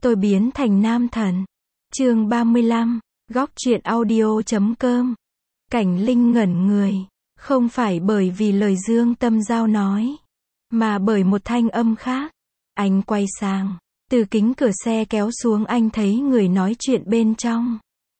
Tôi biến thành nam thần. Chương 35, góc truyện audio.com. Cảnh Linh ngẩn người, không phải bởi vì lời Dương Tâm Giao nói, mà bởi một thanh âm khác. Anh quay sang, từ kính cửa xe kéo xuống anh thấy người nói chuyện bên trong.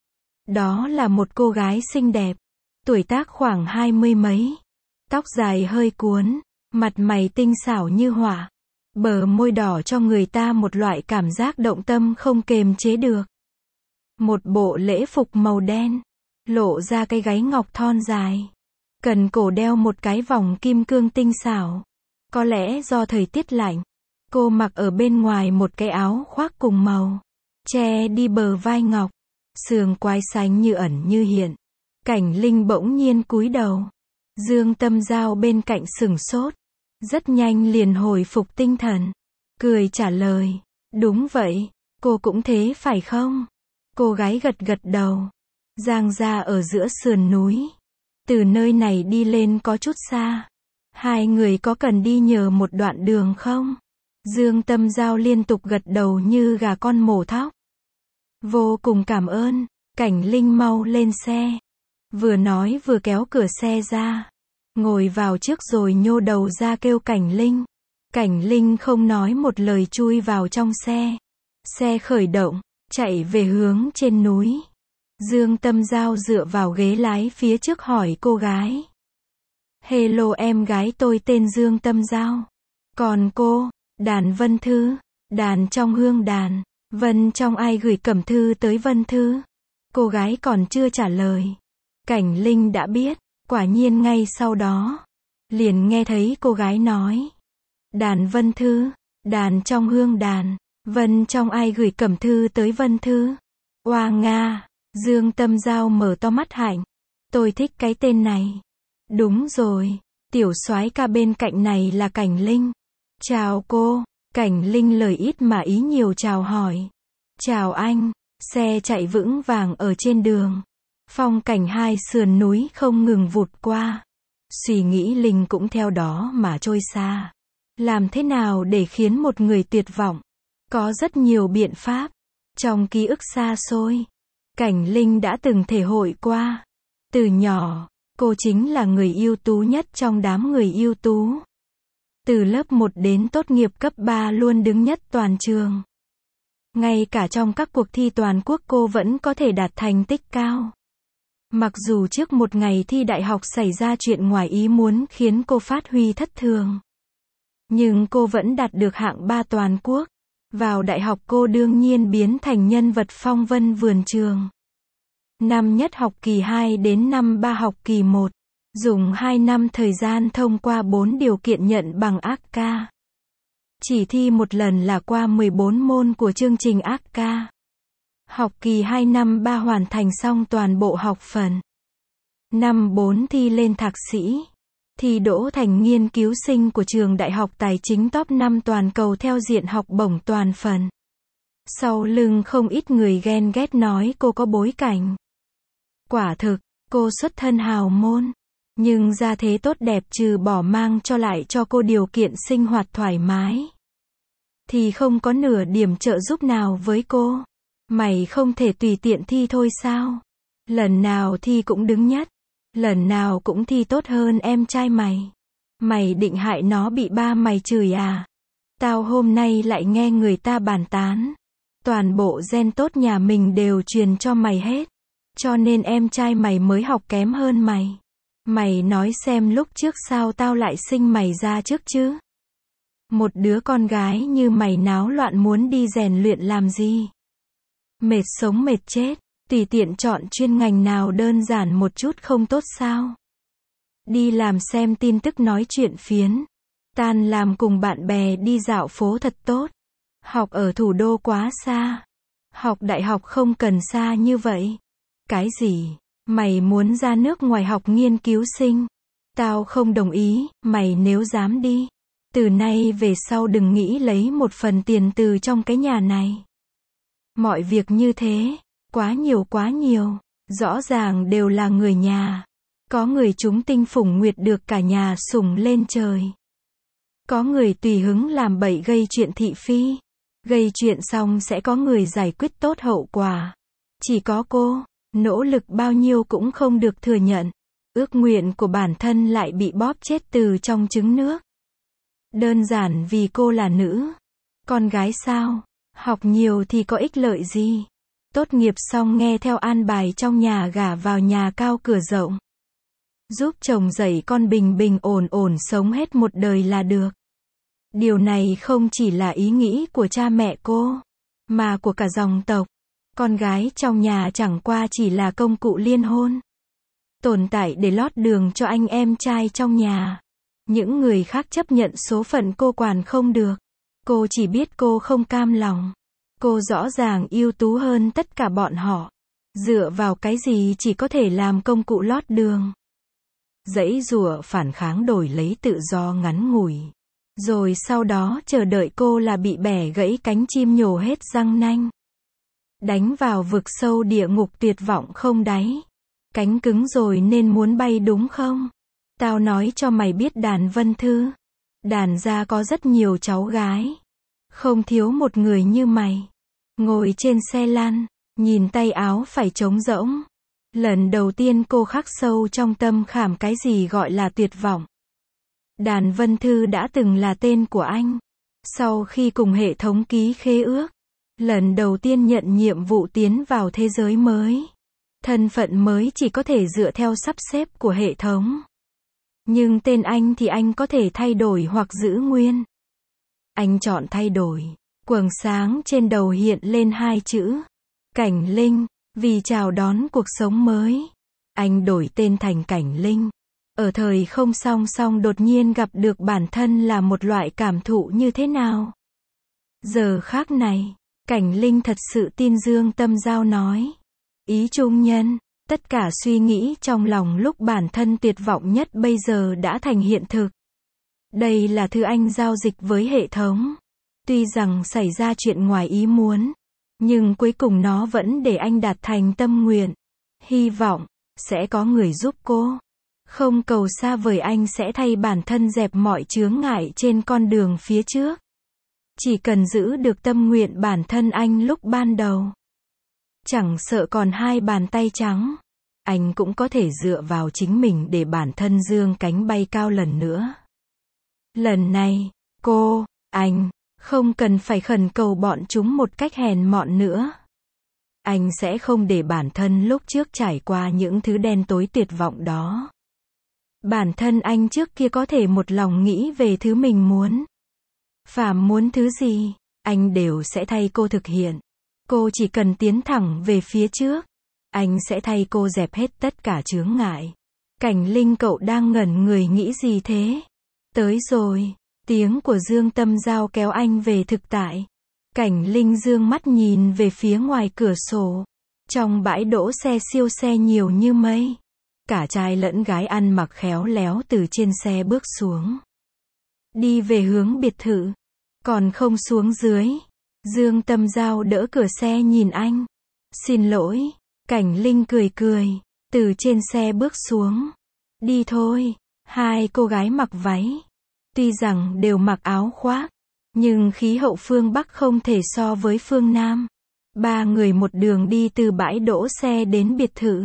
Đó là một cô gái xinh đẹp, tuổi tác khoảng 20 mấy, tóc dài hơi cuốn, mặt mày tinh xảo như họa, bờ môi đỏ cho người ta một loại cảm giác động tâm không kềm chế được. Một bộ lễ phục màu đen, lộ ra cái gáy ngọc thon dài, cần cổ đeo một cái vòng kim cương tinh xảo. Có lẽ do thời tiết lạnh, cô mặc ở bên ngoài một cái áo khoác cùng màu, che đi bờ vai ngọc, sườn quai xanh như ẩn như hiện. Cảnh Linh bỗng nhiên cúi đầu. Dương Tâm Giao bên cạnh sửng sốt, rất nhanh liền hồi phục tinh thần, cười trả lời, đúng vậy, cô cũng thế phải không? Cô gái gật gật đầu. Giang gia ở giữa sườn núi, từ nơi này đi lên có chút xa, hai người có cần đi nhờ một đoạn đường không? Dương Tâm Giao liên tục gật đầu như gà con mổ thóc. Vô cùng cảm ơn. Cảnh Linh mau lên xe, vừa nói vừa kéo cửa xe ra, ngồi vào trước rồi nhô đầu ra kêu Cảnh Linh. Cảnh Linh không nói một lời chui vào trong xe. Xe khởi động, chạy về hướng trên núi. Dương Tâm Giao dựa vào ghế lái phía trước hỏi cô gái. Hello em gái, tôi tên Dương Tâm Giao. Còn cô? Đàn Vân Thư. Đàn trong hương đàn. Vân trong ai gửi cẩm thư tới Vân Thư? Cô gái còn chưa trả lời, Cảnh Linh đã biết. Quả nhiên ngay sau đó, liền nghe thấy cô gái nói. Đàn Vân Thư. Đàn trong hương đàn. Vân trong ai gửi cẩm thư tới Vân Thư? Oa Nga. Dương Tâm Giao mở to mắt hạnh. Tôi thích cái tên này. Đúng rồi, tiểu soái ca bên cạnh này là Cảnh Linh. Chào cô. Cảnh Linh lời ít mà ý nhiều chào hỏi. Chào anh. Xe chạy vững vàng ở trên đường. Phong cảnh hai sườn núi không ngừng vụt qua. Suy nghĩ Linh cũng theo đó mà trôi xa. Làm thế nào để khiến một người tuyệt vọng? Có rất nhiều biện pháp. Trong ký ức xa xôi, Cảnh Linh đã từng thể hội qua. Từ nhỏ, cô chính là người ưu tú nhất trong đám người ưu tú. Từ lớp 1 đến tốt nghiệp cấp 3 luôn đứng nhất toàn trường. Ngay cả trong các cuộc thi toàn quốc cô vẫn có thể đạt thành tích cao. Mặc dù trước một ngày thi đại học xảy ra chuyện ngoài ý muốn khiến cô phát huy thất thường, nhưng cô vẫn đạt được hạng 3 toàn quốc. Vào đại học cô đương nhiên biến thành nhân vật phong vân vườn trường. Năm nhất học kỳ 2 đến năm 3 học kỳ 1, dùng 2 năm thời gian thông qua 4 điều kiện nhận bằng ACCA. Chỉ thi một lần là qua 14 môn của chương trình ACCA. Học kỳ 2 năm 3 hoàn thành xong toàn bộ học phần. Năm 4 thi lên thạc sĩ. Thi đỗ thành nghiên cứu sinh của trường đại học tài chính top 5 toàn cầu theo diện học bổng toàn phần. Sau lưng không ít người ghen ghét nói cô có bối cảnh. Quả thực, cô xuất thân hào môn, nhưng gia thế tốt đẹp trừ bỏ mang cho lại cho cô điều kiện sinh hoạt thoải mái, thì không có nửa điểm trợ giúp nào với cô. Mày không thể tùy tiện thi thôi sao? Lần nào thi cũng đứng nhất. Lần nào cũng thi tốt hơn em trai mày. Mày định hại nó bị ba mày chửi à? Tao hôm nay lại nghe người ta bàn tán. Toàn bộ gen tốt nhà mình đều truyền cho mày hết. Cho nên em trai mày mới học kém hơn mày. Mày nói xem lúc trước sao tao lại sinh mày ra trước chứ? Một đứa con gái như mày náo loạn muốn đi rèn luyện làm gì? Mệt sống mệt chết. Tùy tiện chọn chuyên ngành nào đơn giản một chút không tốt sao? Đi làm xem tin tức nói chuyện phiến. Tan làm cùng bạn bè đi dạo phố thật tốt. Học ở thủ đô quá xa. Học đại học không cần xa như vậy. Cái gì? Mày muốn ra nước ngoài học nghiên cứu sinh? Tao không đồng ý, mày nếu dám đi. Từ nay về sau đừng nghĩ lấy một phần tiền từ trong cái nhà này. Mọi việc như thế. Quá nhiều, rõ ràng đều là người nhà. Có người chúng tinh phủng nguyệt được cả nhà sủng lên trời. Có người tùy hứng làm bậy gây chuyện thị phi. Gây chuyện xong sẽ có người giải quyết tốt hậu quả. Chỉ có cô, nỗ lực bao nhiêu cũng không được thừa nhận. Ước nguyện của bản thân lại bị bóp chết từ trong trứng nước. Đơn giản vì cô là nữ. Con gái sao? Học nhiều thì có ích lợi gì? Tốt nghiệp xong nghe theo an bài trong nhà gả vào nhà cao cửa rộng. Giúp chồng dạy con bình bình ổn ổn sống hết một đời là được. Điều này không chỉ là ý nghĩ của cha mẹ cô, mà của cả dòng tộc. Con gái trong nhà chẳng qua chỉ là công cụ liên hôn. Tồn tại để lót đường cho anh em trai trong nhà. Những người khác chấp nhận số phận cô quản không được. Cô chỉ biết cô không cam lòng. Cô rõ ràng ưu tú hơn tất cả bọn họ. Dựa vào cái gì chỉ có thể làm công cụ lót đường. Giãy giụa phản kháng đổi lấy tự do ngắn ngủi. Rồi sau đó chờ đợi cô là bị bẻ gãy cánh chim nhổ hết răng nanh. Đánh vào vực sâu địa ngục tuyệt vọng không đáy. Cánh cứng rồi nên muốn bay đúng không? Tao nói cho mày biết Đàn Vân Thư. Đàn gia có rất nhiều cháu gái. Không thiếu một người như mày. Ngồi trên xe lăn, nhìn tay áo phải trống rỗng. Lần đầu tiên cô khắc sâu trong tâm khảm cái gì gọi là tuyệt vọng. Đàn Vân Thư đã từng là tên của anh. Sau khi cùng hệ thống ký khế ước, lần đầu tiên nhận nhiệm vụ tiến vào thế giới mới. Thân phận mới chỉ có thể dựa theo sắp xếp của hệ thống. Nhưng tên anh thì anh có thể thay đổi hoặc giữ nguyên. Anh chọn thay đổi. Quầng sáng trên đầu hiện lên hai chữ Cảnh Linh, vì chào đón cuộc sống mới. Anh đổi tên thành Cảnh Linh. Ở thời không song song đột nhiên gặp được bản thân là một loại cảm thụ như thế nào? Giờ khác này, Cảnh Linh thật sự tin Dương Tâm Giao nói. Ý trung nhân, tất cả suy nghĩ trong lòng lúc bản thân tuyệt vọng nhất bây giờ đã thành hiện thực. Đây là thứ anh giao dịch với hệ thống. Tuy rằng xảy ra chuyện ngoài ý muốn, nhưng cuối cùng nó vẫn để anh đạt thành tâm nguyện. Hy vọng, sẽ có người giúp cô. Không cầu xa vời, anh sẽ thay bản thân dẹp mọi chướng ngại trên con đường phía trước. Chỉ cần giữ được tâm nguyện bản thân anh lúc ban đầu. Chẳng sợ còn hai bàn tay trắng. Anh cũng có thể dựa vào chính mình để bản thân dương cánh bay cao lần nữa. Lần này, cô, anh, không cần phải khẩn cầu bọn chúng một cách hèn mọn nữa. Anh sẽ không để bản thân lúc trước trải qua những thứ đen tối tuyệt vọng đó. Bản thân anh trước kia có thể một lòng nghĩ về thứ mình muốn. Phàm muốn thứ gì, anh đều sẽ thay cô thực hiện. Cô chỉ cần tiến thẳng về phía trước. Anh sẽ thay cô dẹp hết tất cả chướng ngại. Cảnh Linh, cậu đang ngẩn người nghĩ gì thế? Tới rồi. Tiếng của Dương Tâm Giao kéo anh về thực tại. Cảnh Linh dương mắt nhìn về phía ngoài cửa sổ. Trong bãi đỗ xe siêu xe nhiều như mây. Cả trai lẫn gái ăn mặc khéo léo từ trên xe bước xuống. Đi về hướng biệt thự. Còn không xuống dưới. Dương Tâm Giao đỡ cửa xe nhìn anh. Xin lỗi. Cảnh Linh cười cười. Từ trên xe bước xuống. Đi thôi. Hai cô gái mặc váy. Tuy rằng đều mặc áo khoác. Nhưng khí hậu phương Bắc không thể so với phương Nam. Ba người một đường đi từ bãi đỗ xe đến biệt thự.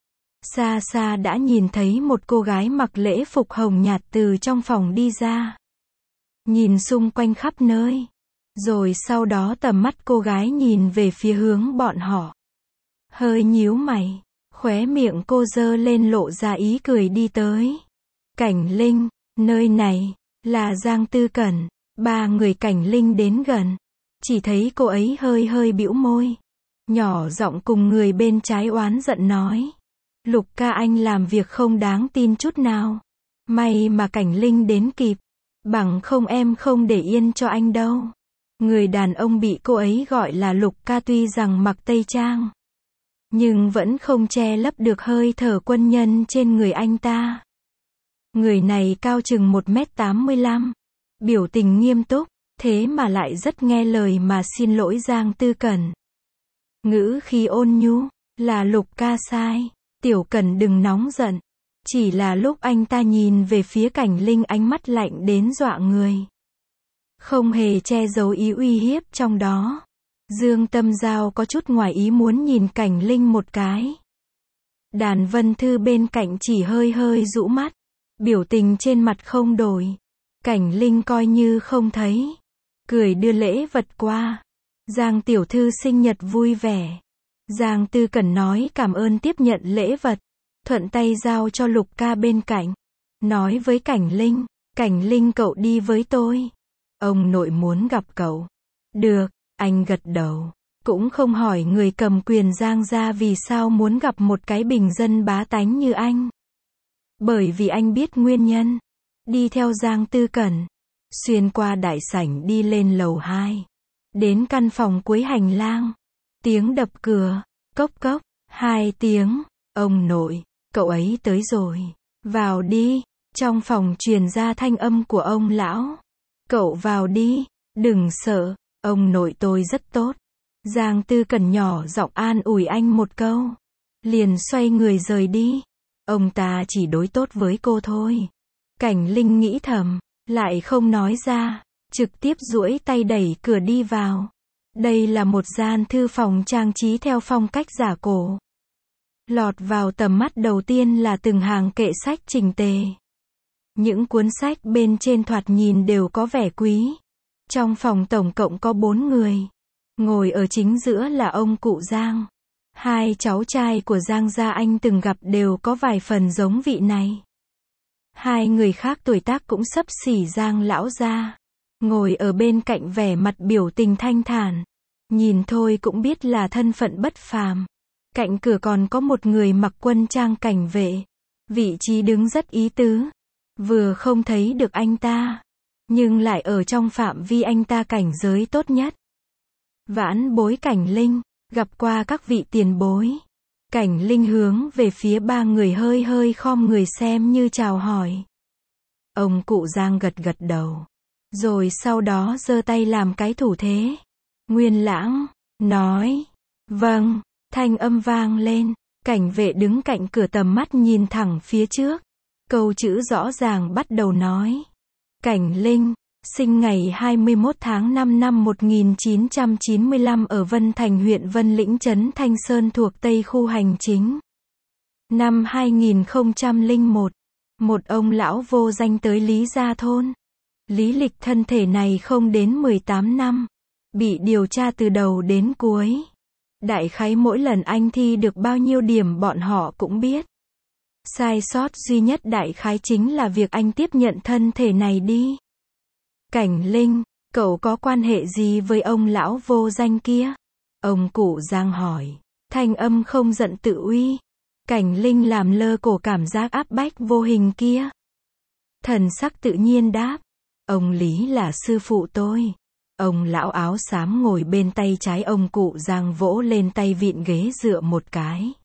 Xa xa đã nhìn thấy một cô gái mặc lễ phục hồng nhạt từ trong phòng đi ra. Nhìn xung quanh khắp nơi. Rồi sau đó tầm mắt cô gái nhìn về phía hướng bọn họ. Hơi nhíu mày. Khóe miệng cô giơ lên lộ ra ý cười đi tới. Cảnh Linh, nơi này là Giang Tư Cẩn. Ba người Cảnh Linh đến gần. Chỉ thấy cô ấy hơi hơi bĩu môi. Nhỏ giọng cùng người bên trái oán giận nói. Lục ca, anh làm việc không đáng tin chút nào. May mà Cảnh Linh đến kịp. Bằng không em không để yên cho anh đâu. Người đàn ông bị cô ấy gọi là Lục ca tuy rằng mặc tây trang. Nhưng vẫn không che lấp được hơi thở quân nhân trên người anh ta. Người này cao chừng 1m85. Biểu tình nghiêm túc. Thế mà lại rất nghe lời mà xin lỗi Giang Tư Cẩn. Ngữ khí ôn nhu. Là Lục ca sai. Tiểu Cẩn đừng nóng giận. Chỉ là lúc anh ta nhìn về phía Cảnh Linh ánh mắt lạnh đến dọa người. không hề che giấu ý uy hiếp trong đó. Dương Tâm Giao có chút ngoài ý muốn nhìn Cảnh Linh một cái. Đàn Vân Thư bên cạnh chỉ hơi hơi rũ mắt, biểu tình trên mặt không đổi. Cảnh Linh coi như không thấy, cười đưa lễ vật qua. Giang tiểu thư sinh nhật vui vẻ. Giang Tư Cẩn nói cảm ơn tiếp nhận lễ vật, thuận tay giao cho Lục ca bên cạnh, nói với Cảnh Linh, Cảnh Linh cậu đi với tôi. Ông nội muốn gặp cậu. Được, anh gật đầu. Cũng không hỏi người cầm quyền Giang gia vì sao muốn gặp một cái bình dân bá tánh như anh. Bởi vì anh biết nguyên nhân. Đi theo Giang Tư Cẩn, xuyên qua đại sảnh đi lên lầu 2. Đến căn phòng cuối hành lang. Tiếng đập cửa, cốc cốc, 2 tiếng. Ông nội, cậu ấy tới rồi. Vào đi. Trong phòng truyền ra thanh âm của ông lão. Cậu vào đi, đừng sợ, ông nội tôi rất tốt. Giang Tư Cẩn nhỏ giọng an ủi anh một câu. Liền xoay người rời đi. Ông ta chỉ đối tốt với cô thôi. Cảnh Linh nghĩ thầm, lại không nói ra, trực tiếp duỗi tay đẩy cửa đi vào. Đây là một gian thư phòng trang trí theo phong cách giả cổ. Lọt vào tầm mắt đầu tiên là từng hàng kệ sách chỉnh tề. Những cuốn sách bên trên thoạt nhìn đều có vẻ quý. Trong phòng tổng cộng có 4 người. Ngồi ở chính giữa là ông cụ Giang. 2 cháu trai của Giang gia anh từng gặp đều có vài phần giống vị này. 2 người khác tuổi tác cũng xấp xỉ Giang lão gia. Ngồi ở bên cạnh vẻ mặt biểu tình thanh thản. Nhìn thôi cũng biết là thân phận bất phàm. Cạnh cửa còn có một người mặc quân trang cảnh vệ. Vị trí đứng rất ý tứ. Vừa không thấy được anh ta, nhưng lại ở trong phạm vi anh ta cảnh giới tốt nhất. Vãn bối Cảnh Linh, gặp qua các vị tiền bối. Cảnh Linh hướng về phía 3 người hơi hơi khom người xem như chào hỏi. Ông cụ Giang gật gật đầu. Rồi sau đó giơ tay làm cái thủ thế. Nguyên Lãng, nói. Vâng, thanh âm vang lên. Cảnh vệ đứng cạnh cửa tầm mắt nhìn thẳng phía trước. Câu chữ rõ ràng bắt đầu nói. Cảnh Linh, sinh ngày 21 tháng 5 năm 1995 ở Vân Thành huyện Vân Lĩnh trấn Thanh Sơn thuộc Tây khu hành chính. Năm 2001, một ông lão vô danh tới Lý Gia thôn. Lý lịch thân thể này không đến 18 năm. Bị điều tra từ đầu đến cuối. Đại khái mỗi lần anh thi được bao nhiêu điểm bọn họ cũng biết. Sai sót duy nhất đại khái chính là việc anh tiếp nhận thân thể này đi. Cảnh Linh, cậu có quan hệ gì với ông lão vô danh kia? Ông cụ Giang hỏi. Thanh âm không giận tự uy. Cảnh Linh làm lơ cổ cảm giác áp bách vô hình kia. Thần sắc tự nhiên đáp. Ông Lý là sư phụ tôi. Ông lão áo xám ngồi bên tay trái ông cụ Giang vỗ lên tay vịn ghế dựa một cái.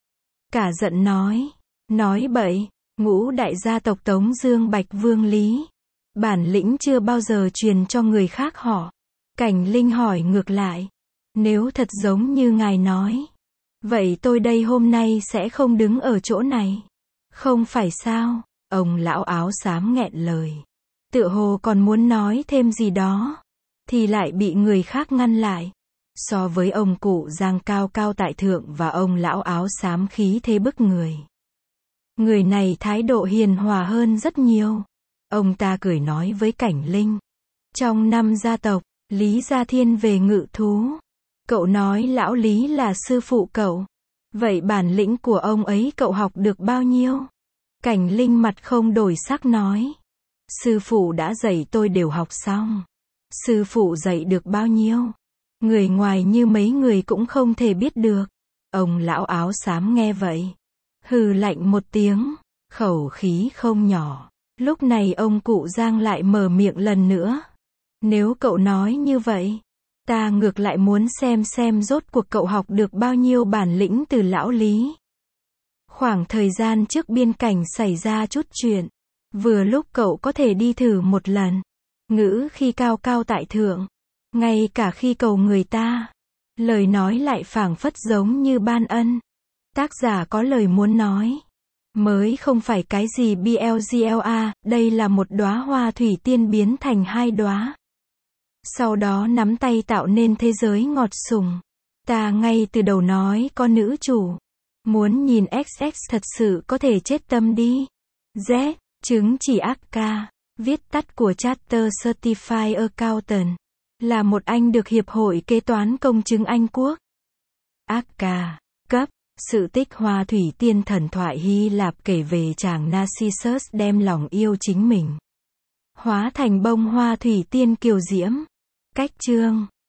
Cả giận nói. Nói bậy, Ngũ đại gia tộc Tống Dương Bạch Vương Lý. Bản lĩnh chưa bao giờ truyền cho người khác họ. Cảnh Linh hỏi ngược lại. Nếu thật giống như ngài nói. Vậy tôi đây hôm nay sẽ không đứng ở chỗ này. Không phải sao? Ông lão áo xám nghẹn lời. Tựa hồ còn muốn nói thêm gì đó. Thì lại bị người khác ngăn lại. So với ông cụ Giang cao cao tại thượng và ông lão áo xám khí thế bức người. Người này thái độ hiền hòa hơn rất nhiều. Ông ta cười nói với Cảnh Linh. Trong 5 gia tộc, Lý Gia thiên về ngự thú. Cậu nói lão Lý là sư phụ cậu. Vậy bản lĩnh của ông ấy cậu học được bao nhiêu? Cảnh Linh mặt không đổi sắc nói. Sư phụ đã dạy tôi đều học xong. Sư phụ dạy được bao nhiêu? Người ngoài như mấy người cũng không thể biết được. Ông lão áo xám nghe vậy. Hừ lạnh một tiếng, khẩu khí không nhỏ. Lúc này ông cụ Giang lại mở miệng lần nữa. Nếu cậu nói như vậy, ta ngược lại muốn xem rốt cuộc cậu học được bao nhiêu bản lĩnh từ lão Lý. Khoảng thời gian trước biên cảnh xảy ra chút chuyện. Vừa lúc cậu có thể đi thử một lần. Ngữ khi cao cao tại thượng. Ngay cả khi cầu người ta. Lời nói lại phảng phất giống như ban ân. Tác giả có lời muốn nói. Mới không phải cái gì BLGLA, đây là một đóa hoa thủy tiên biến thành 2 đóa. Sau đó nắm tay tạo nên thế giới ngọt sùng. Ta ngay từ đầu nói có nữ chủ. Muốn nhìn XX thật sự có thể chết tâm đi. Z, chứng chỉ ACCA, viết tắt của Chartered Certified Accountant, là một anh được Hiệp hội Kế toán Công chứng Anh Quốc. ACCA, cấp, sự tích hoa thủy tiên thần thoại Hy Lạp kể về chàng Narcissus đem lòng yêu chính mình, hóa thành bông hoa thủy tiên kiều diễm. Cách chương